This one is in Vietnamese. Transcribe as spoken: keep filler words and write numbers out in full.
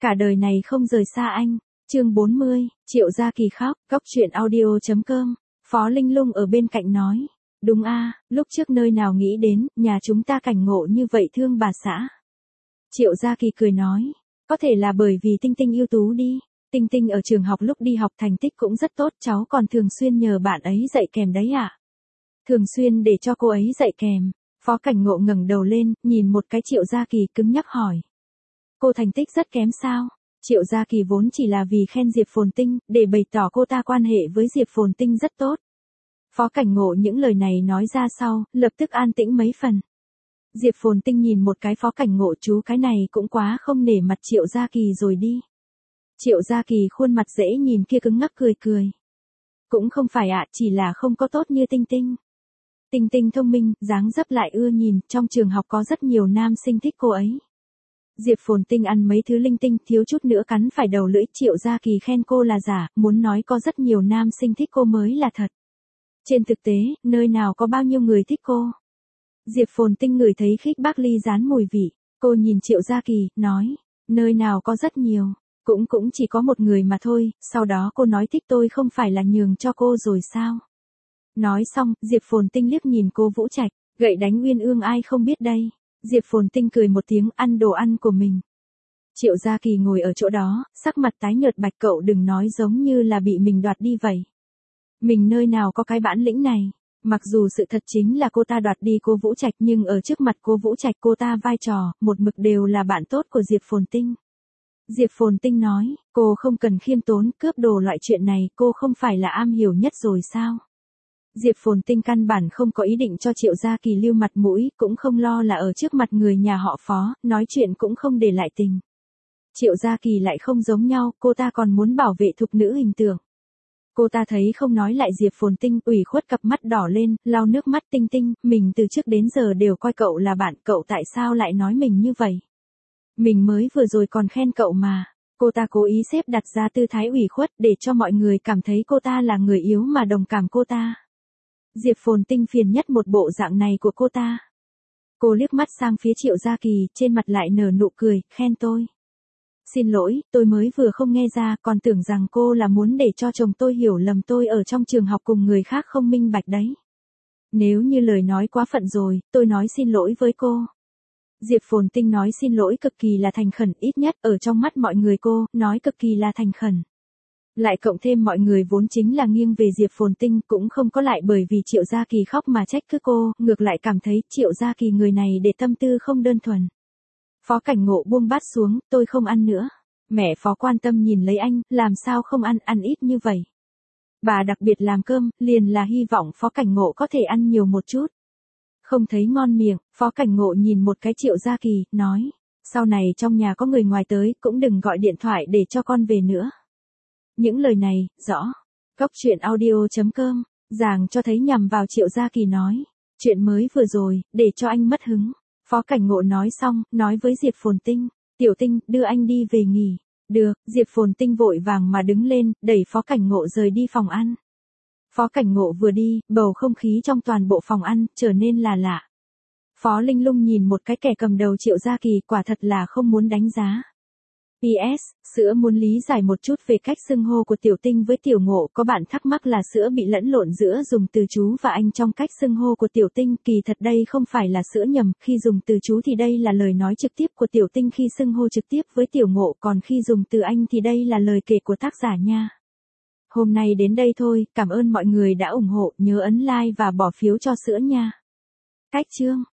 cả đời này không rời xa anh. Chương bốn mươi, Triệu Gia Kỳ khóc, Góc truyện audio chấm com. Phó Linh Lung ở bên cạnh nói, đúng a, lúc trước nơi nào nghĩ đến, nhà chúng ta cảnh ngộ như vậy thương bà xã. Triệu Gia Kỳ cười nói, có thể là bởi vì Tinh Tinh ưu tú đi. Tinh Tinh ở trường học lúc đi học thành tích cũng rất tốt, cháu còn thường xuyên nhờ bạn ấy dạy kèm đấy ạ. À? Thường xuyên để cho cô ấy dạy kèm. Phó Cảnh Ngộ ngẩng đầu lên, nhìn một cái Triệu Gia Kỳ cứng nhắc hỏi. Cô thành tích rất kém sao? Triệu Gia Kỳ vốn chỉ là vì khen Diệp Phồn Tinh, để bày tỏ cô ta quan hệ với Diệp Phồn Tinh rất tốt. Phó Cảnh Ngộ những lời này nói ra sau, lập tức an tĩnh mấy phần. Diệp Phồn Tinh nhìn một cái Phó Cảnh Ngộ, chú cái này cũng quá không nể mặt Triệu Gia Kỳ rồi đi. Triệu Gia Kỳ khuôn mặt dễ nhìn kia cứng ngắc cười cười. Cũng không phải ạ, à, chỉ là không có tốt như Tinh Tinh. Tinh Tinh thông minh, dáng dấp lại ưa nhìn, trong trường học có rất nhiều nam sinh thích cô ấy. Diệp Phồn Tinh ăn mấy thứ linh tinh, thiếu chút nữa cắn phải đầu lưỡi. Triệu Gia Kỳ khen cô là giả, muốn nói có rất nhiều nam sinh thích cô mới là thật. Trên thực tế, nơi nào có bao nhiêu người thích cô. Diệp Phồn Tinh ngửi thấy khích bác ly rán mùi vị, cô nhìn Triệu Gia Kỳ, nói, nơi nào có rất nhiều, cũng cũng chỉ có một người mà thôi, sau đó cô nói thích tôi không phải là nhường cho cô rồi sao. Nói xong, Diệp Phồn Tinh liếc nhìn cô Vũ Trạch, gậy đánh uyên ương ai không biết đây. Diệp Phồn Tinh cười một tiếng, ăn đồ ăn của mình. Triệu Gia Kỳ ngồi ở chỗ đó, sắc mặt tái nhợt bạch, cậu đừng nói giống như là bị mình đoạt đi vậy. Mình nơi nào có cái bản lĩnh này. Mặc dù sự thật chính là cô ta đoạt đi cô Vũ Trạch, nhưng ở trước mặt cô Vũ Trạch cô ta vai trò, một mực đều là bạn tốt của Diệp Phồn Tinh. Diệp Phồn Tinh nói, cô không cần khiêm tốn, cướp đồ loại chuyện này cô không phải là am hiểu nhất rồi sao. Diệp Phồn Tinh căn bản không có ý định cho Triệu Gia Kỳ lưu mặt mũi, cũng không lo là ở trước mặt người nhà họ Phó, nói chuyện cũng không để lại tình. Triệu Gia Kỳ lại không giống nhau, cô ta còn muốn bảo vệ thục nữ hình tượng. Cô ta thấy không nói lại Diệp Phồn Tinh, ủy khuất cặp mắt đỏ lên, lau nước mắt. Tinh Tinh, mình từ trước đến giờ đều coi cậu là bạn, cậu tại sao lại nói mình như vậy? Mình mới vừa rồi còn khen cậu mà. Cô ta cố ý xếp đặt ra tư thái ủy khuất để cho mọi người cảm thấy cô ta là người yếu mà đồng cảm cô ta. Diệp Phồn Tinh phiền nhất một bộ dạng này của cô ta. Cô liếc mắt sang phía Triệu Gia Kỳ, trên mặt lại nở nụ cười, khen tôi. Xin lỗi, tôi mới vừa không nghe ra, còn tưởng rằng cô là muốn để cho chồng tôi hiểu lầm tôi ở trong trường học cùng người khác không minh bạch đấy. Nếu như lời nói quá phận rồi, tôi nói xin lỗi với cô. Diệp Phồn Tinh nói xin lỗi cực kỳ là thành khẩn, ít nhất ở trong mắt mọi người cô, nói cực kỳ là thành khẩn. Lại cộng thêm mọi người vốn chính là nghiêng về Diệp Phồn Tinh, cũng không có lại bởi vì Triệu Gia Kỳ khóc mà trách cứ cô, ngược lại cảm thấy Triệu Gia Kỳ người này để tâm tư không đơn thuần. Phó Cảnh Ngộ buông bát xuống, tôi không ăn nữa. Mẹ Phó quan tâm nhìn lấy anh, làm sao không ăn, ăn ít như vậy. Bà đặc biệt làm cơm, liền là hy vọng Phó Cảnh Ngộ có thể ăn nhiều một chút. Không thấy ngon miệng, Phó Cảnh Ngộ nhìn một cái Triệu Gia Kỳ, nói, sau này trong nhà có người ngoài tới, cũng đừng gọi điện thoại để cho con về nữa. Những lời này, rõ. Góc truyện audio chấm com, Giàng cho thấy nhằm vào Triệu Gia Kỳ nói, chuyện mới vừa rồi, để cho anh mất hứng. Phó Cảnh Ngộ nói xong, nói với Diệp Phồn Tinh, Tiểu Tinh, đưa anh đi về nghỉ. Được, Diệp Phồn Tinh vội vàng mà đứng lên, đẩy Phó Cảnh Ngộ rời đi phòng ăn. Phó Cảnh Ngộ vừa đi, bầu không khí trong toàn bộ phòng ăn, trở nên là lạ. Phó Linh Lung nhìn một cái kẻ cầm đầu Triệu Gia Kỳ, quả thật là không muốn đánh giá. pê ét, sữa muốn lý giải một chút về cách xưng hô của Tiểu Tinh với Tiểu Ngộ, có bạn thắc mắc là sữa bị lẫn lộn giữa dùng từ chú và anh trong cách xưng hô của Tiểu Tinh, kỳ thật đây không phải là sữa nhầm, khi dùng từ chú thì đây là lời nói trực tiếp của Tiểu Tinh khi xưng hô trực tiếp với Tiểu Ngộ, còn khi dùng từ anh thì đây là lời kể của tác giả nha. Hôm nay đến đây thôi, cảm ơn mọi người đã ủng hộ, nhớ ấn like và bỏ phiếu cho sữa nha. Cách chương